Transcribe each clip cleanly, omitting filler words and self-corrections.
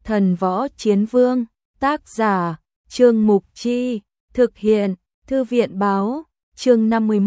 Thần Võ Chiến Vương, tác giả, Trương Mục Chi, thực hiện, Thư viện báo, chương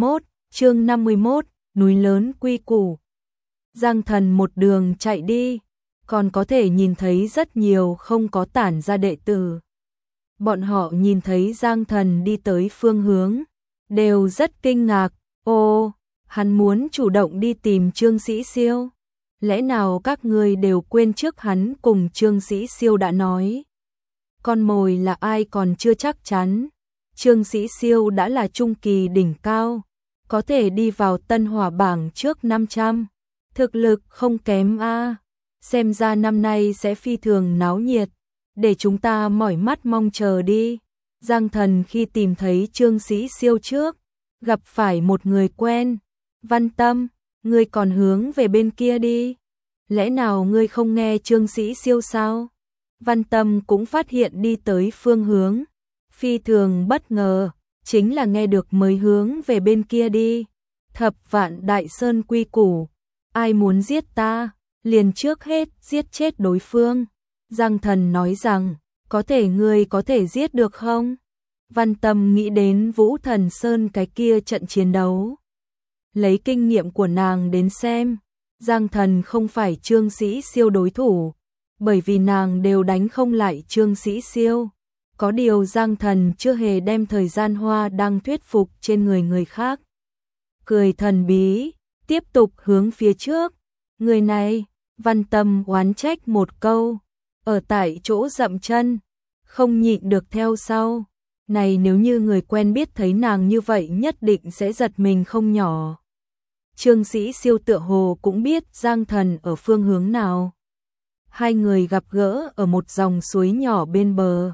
51, núi lớn quy củ. Giang Thần một đường chạy đi, còn có thể nhìn thấy rất nhiều không có tản ra đệ tử. Bọn họ nhìn thấy Giang Thần đi tới phương hướng, đều rất kinh ngạc, ô, hắn muốn chủ động đi tìm Trương Sĩ Siêu. Lẽ nào các ngươi đều quên trước hắn cùng Trương Sĩ Siêu đã nói. Con mồi là ai còn chưa chắc chắn. Trương Sĩ Siêu đã là trung kỳ đỉnh cao, có thể đi vào Tân Hỏa bảng trước 500. Thực lực không kém a. Xem ra năm nay sẽ phi thường náo nhiệt, để chúng ta mỏi mắt mong chờ đi. Giang Thần khi tìm thấy Trương Sĩ Siêu trước, gặp phải một người quen. Văn Tâm, ngươi còn hướng về bên kia đi. Lẽ nào ngươi không nghe Trương Sĩ Siêu sao? Văn Tâm cũng phát hiện đi tới phương hướng. Phi thường bất ngờ, chính là nghe được mới hướng về bên kia đi. Thập Vạn Đại Sơn quy củ, ai muốn giết ta, liền trước hết giết chết đối phương. Giang Thần nói rằng, có thể ngươi có thể giết được không? Văn Tâm nghĩ đến Vũ Thần Sơn cái kia trận chiến đấu. Lấy kinh nghiệm của nàng đến xem, Giang Thần không phải Trương Sĩ Siêu đối thủ, bởi vì nàng đều đánh không lại Trương Sĩ Siêu. Có điều Giang Thần chưa hề đem thời gian hoa đang thuyết phục trên người khác. Cười thần bí, tiếp tục hướng phía trước. Người này, Văn Tâm oán trách một câu, ở tại chỗ dậm chân, không nhịn được theo sau. Này nếu như người quen biết thấy nàng như vậy nhất định sẽ giật mình không nhỏ. Trương Sĩ Siêu tựa hồ cũng biết Giang Thần ở phương hướng nào. Hai người gặp gỡ ở một dòng suối nhỏ bên bờ.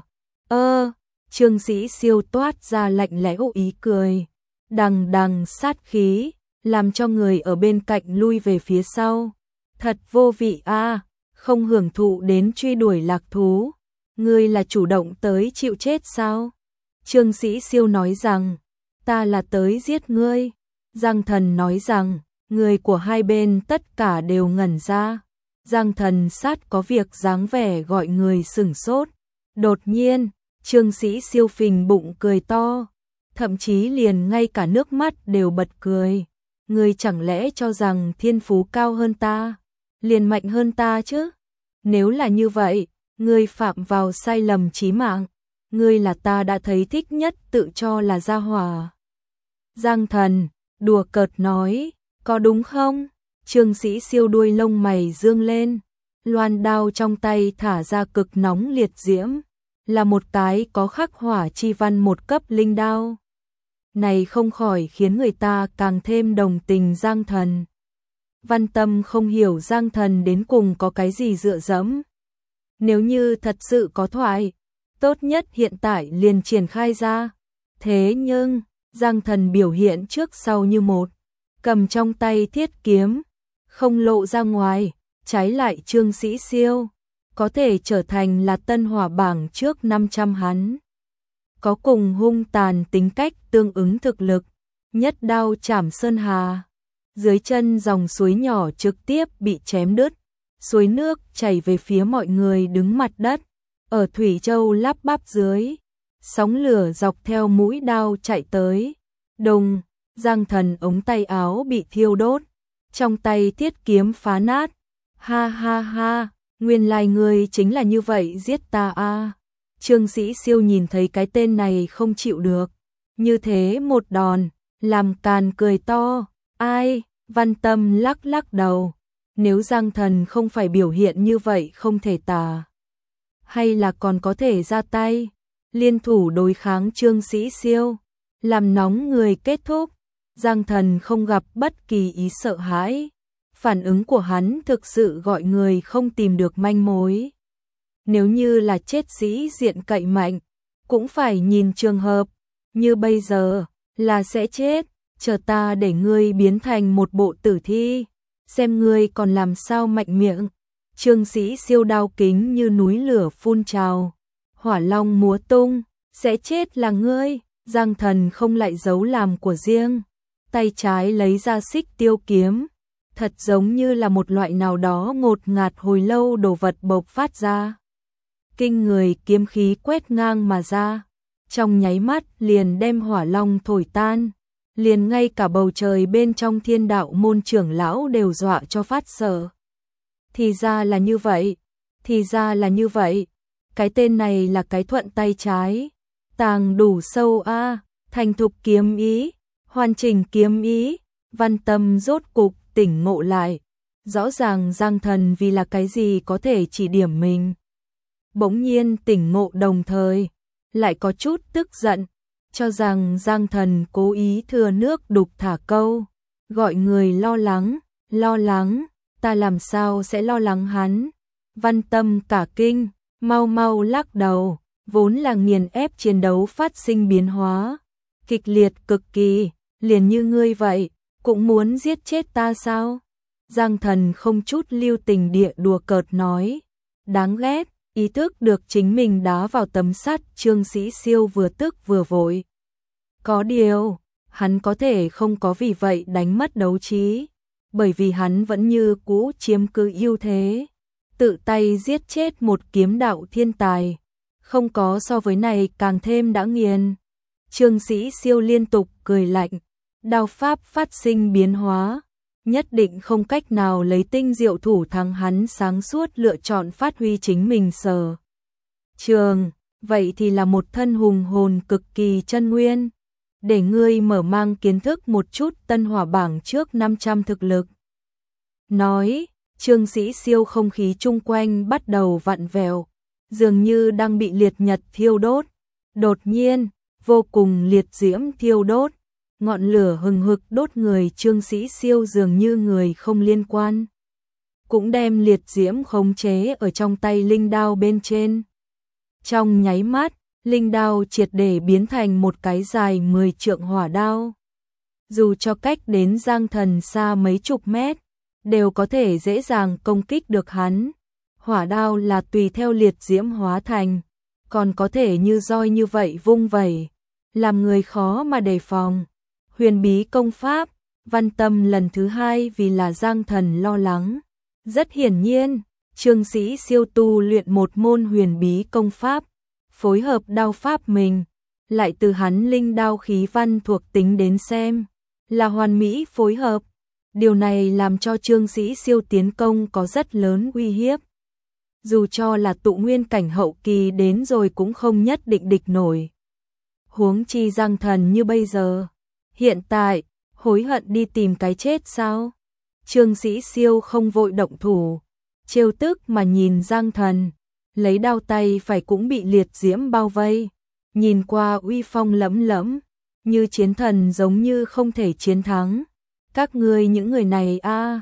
Trương Sĩ Siêu toát ra lạnh lẽo ý cười, đằng đằng sát khí, làm cho người ở bên cạnh lui về phía sau. Thật vô vị a, không hưởng thụ đến truy đuổi lạc thú. Ngươi là chủ động tới chịu chết sao? Trương Sĩ Siêu nói rằng, ta là tới giết ngươi. Giang Thần nói rằng, người của hai bên tất cả đều ngẩn ra. Giang Thần sát có việc dáng vẻ gọi người sửng sốt. Đột nhiên, Trương Sĩ Siêu phình bụng cười to, thậm chí liền ngay cả nước mắt đều bật cười. Ngươi chẳng lẽ cho rằng thiên phú cao hơn ta, liền mạnh hơn ta chứ? Nếu là như vậy, ngươi phạm vào sai lầm chí mạng. Ngươi là ta đã thấy thích nhất tự cho là gia hỏa. Giang Thần đùa cợt nói, có đúng không? Trương Sĩ Siêu đuôi lông mày dương lên, loan đao trong tay thả ra cực nóng liệt diễm, là một cái có khắc hỏa chi văn một cấp linh đao. Này không khỏi khiến người ta càng thêm đồng tình Giang Thần. Văn Tâm không hiểu Giang Thần đến cùng có cái gì dựa dẫm. Nếu như thật sự có thoại, tốt nhất hiện tại liền triển khai ra. Thế nhưng, Giang Thần biểu hiện trước sau như một, cầm trong tay thiết kiếm, không lộ ra ngoài, trái lại Trương Sĩ Siêu, có thể trở thành là Tân Hỏa bảng trước 500 hắn. Có cùng hung tàn tính cách tương ứng thực lực, nhất đao chảm sơn hà. Dưới chân dòng suối nhỏ trực tiếp bị chém đứt, suối nước chảy về phía mọi người đứng mặt đất. Ở Thủy Châu lắp bắp dưới, sóng lửa dọc theo mũi đao chạy tới. Đùng, Giang Thần ống tay áo bị thiêu đốt, trong tay thiết kiếm phá nát. Ha ha ha, nguyên lai ngươi chính là như vậy giết ta a. Trương Sĩ Siêu nhìn thấy cái tên này không chịu được, như thế một đòn, làm càn cười to. Ai? Văn Tâm lắc lắc đầu, nếu Giang Thần không phải biểu hiện như vậy không thể tả, hay là còn có thể ra tay, liên thủ đối kháng Trương Sĩ Siêu, làm nóng người kết thúc. Giang Thần không gặp bất kỳ ý sợ hãi, phản ứng của hắn thực sự gọi người không tìm được manh mối. Nếu như là chết sĩ diện cậy mạnh, cũng phải nhìn trường hợp, như bây giờ, là sẽ chết, chờ ta để ngươi biến thành một bộ tử thi, xem ngươi còn làm sao mạnh miệng. Trương Sĩ Siêu đao kính như núi lửa phun trào, hỏa long múa tung, sẽ chết là ngươi. Giang Thần không lại giấu làm của riêng, tay trái lấy ra xích tiêu kiếm, thật giống như là một loại nào đó ngột ngạt hồi lâu đồ vật bộc phát ra. kinh người kiếm khí quét ngang mà ra, trong nháy mắt liền đem hỏa long thổi tan, liền ngay cả bầu trời bên trong Thiên Đạo môn trưởng lão đều dọa cho phát sợ. Thì ra là như vậy, thì ra là như vậy, cái tên này là cái thuận tay trái, tàng đủ sâu a, thành thục kiếm ý, hoàn chỉnh kiếm ý, Văn Tâm rốt cục tỉnh ngộ lại, rõ ràng Giang Thần vì là cái gì có thể chỉ điểm mình. Bỗng nhiên tỉnh ngộ đồng thời, lại có chút tức giận, cho rằng Giang Thần cố ý thừa nước đục thả câu, gọi người lo lắng, ta làm sao sẽ lo lắng hắn. Văn Tâm cả kinh, mau mau lắc đầu, vốn là nghiền ép chiến đấu phát sinh biến hóa, kịch liệt cực kỳ, liền như ngươi vậy, cũng muốn giết chết ta sao? Giang Thần không chút lưu tình địa đùa cợt nói, đáng ghét, ý thức được chính mình đá vào tấm sắt, Trương Sĩ Siêu vừa tức vừa vội. Có điều, hắn có thể không có vì vậy đánh mất đấu trí, bởi vì hắn vẫn như cũ chiếm cứ ưu thế, tự tay giết chết một kiếm đạo thiên tài, không có so với này càng thêm đã nghiền. Trương Sĩ Siêu liên tục cười lạnh, đao pháp phát sinh biến hóa, nhất định không cách nào lấy tinh diệu thủ thắng hắn sáng suốt lựa chọn phát huy chính mình sở trường, vậy thì là một thân hùng hồn cực kỳ chân nguyên, để ngươi mở mang kiến thức một chút Tân Hỏa bảng trước 500 thực lực. Nói, Trương Sĩ Siêu không khí chung quanh bắt đầu vặn vẹo, dường như đang bị liệt nhật thiêu đốt, đột nhiên, vô cùng liệt diễm thiêu đốt, ngọn lửa hừng hực đốt người Trương Sĩ Siêu dường như người không liên quan, cũng đem liệt diễm khống chế ở trong tay linh đao bên trên. Trong nháy mắt, linh đao triệt để biến thành một cái dài 10 trượng hỏa đao. Dù cho cách đến Giang Thần xa mấy chục mét, đều có thể dễ dàng công kích được hắn. Hỏa đao là tùy theo liệt diễm hóa thành, còn có thể như roi như vậy vung vẩy, làm người khó mà đề phòng. Huyền bí công pháp, Văn Tâm lần thứ hai vì là Giang Thần lo lắng. Rất hiển nhiên, Trương Sĩ Siêu tu luyện một môn huyền bí công pháp, phối hợp đao pháp mình, lại từ hắn linh đao khí văn thuộc tính đến xem, là hoàn mỹ phối hợp. Điều này làm cho Trương Sĩ Siêu tiến công có rất lớn uy hiếp. Dù cho là tụ nguyên cảnh hậu kỳ đến rồi cũng không nhất định địch nổi. Huống chi Giang Thần như bây giờ, hiện tại, hối hận đi tìm cái chết sao? Trương Sĩ Siêu không vội động thủ, trêu tức mà nhìn Giang Thần, lấy đao tay phải cũng bị liệt diễm bao vây, nhìn qua uy phong lẫm lẫm, như chiến thần giống như không thể chiến thắng. Các ngươi những người này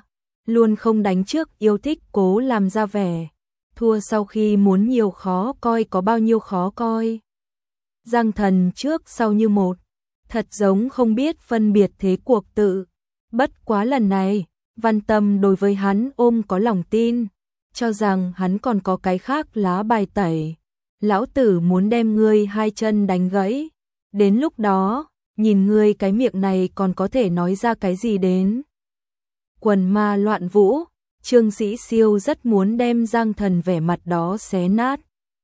luôn không đánh trước yêu thích cố làm ra vẻ, thua sau khi muốn nhiều khó coi có bao nhiêu khó coi. Giang Thần trước sau như một, thật giống không biết phân biệt thế cuộc tự. Bất quá lần này, Văn Tâm đối với hắn ôm có lòng tin, cho rằng hắn còn có cái khác lá bài tẩy. Lão tử muốn đem ngươi hai chân đánh gãy, đến lúc đó, nhìn ngươi cái miệng này còn có thể nói ra cái gì đến. Quần ma loạn vũ, Trương Sĩ Siêu rất muốn đem Giang Thần vẻ mặt đó xé nát.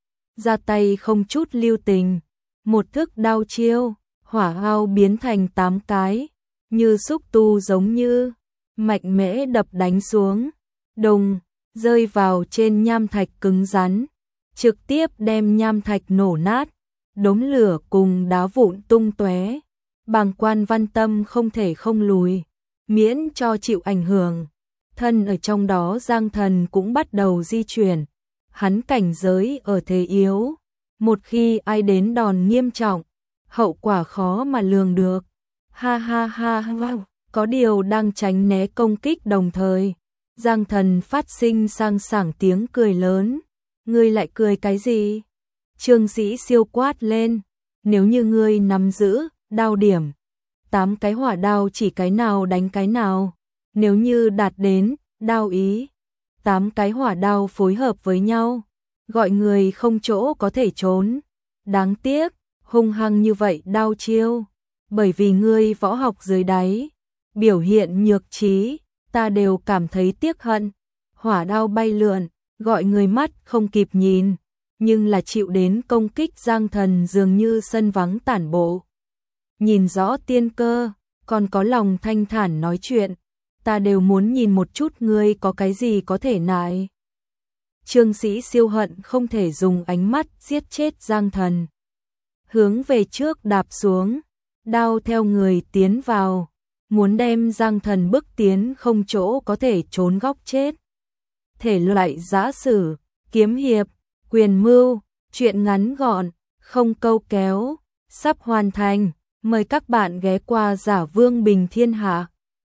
Ra tay không chút lưu tình, một thức đao chiêu, hỏa ao biến thành 8 cái, như xúc tu giống như, mạnh mẽ đập đánh xuống, đùng, rơi vào trên nham thạch cứng rắn, trực tiếp đem nham thạch nổ nát, đống lửa cùng đá vụn tung tóe. Bàng quan Văn Tâm không thể không lùi, miễn cho chịu ảnh hưởng. Thân ở trong đó Giang Thần cũng bắt đầu di chuyển, hắn cảnh giới ở thế yếu, một khi ai đến đòn nghiêm trọng, hậu quả khó mà lường được. Ha ha ha ha, có điều đang tránh né công kích đồng thời, Giang Thần phát sinh sang sảng tiếng cười lớn. Ngươi lại cười cái gì? Trương Sĩ Siêu quát lên, nếu như ngươi nắm giữ đao điểm, 8 cái hỏa đao chỉ cái nào đánh cái nào, nếu như đạt đến đao ý, 8 cái hỏa đao phối hợp với nhau, gọi người không chỗ có thể trốn. Đáng tiếc, hung hăng như vậy đao chiêu, bởi vì ngươi võ học dưới đáy, biểu hiện nhược trí, ta đều cảm thấy tiếc hận. Hỏa đao bay lượn, gọi người mắt không kịp nhìn, nhưng là chịu đến công kích Giang Thần dường như sân vắng tản bộ. Nhìn rõ tiên cơ, còn có lòng thanh thản nói chuyện, ta đều muốn nhìn một chút ngươi có cái gì có thể nại. Trương Sĩ siêu hận không thể dùng ánh mắt giết chết Giang Thần. Hướng về trước đạp xuống, đao theo người tiến vào, muốn đem Giang Thần bức tiến không chỗ có thể trốn góc chết. Thể loại giã sử, kiếm hiệp, quyền mưu, truyện ngắn gọn, không câu kéo, sắp hoàn thành. Mời các bạn ghé qua Giả Vương Bình Thiên Hạ.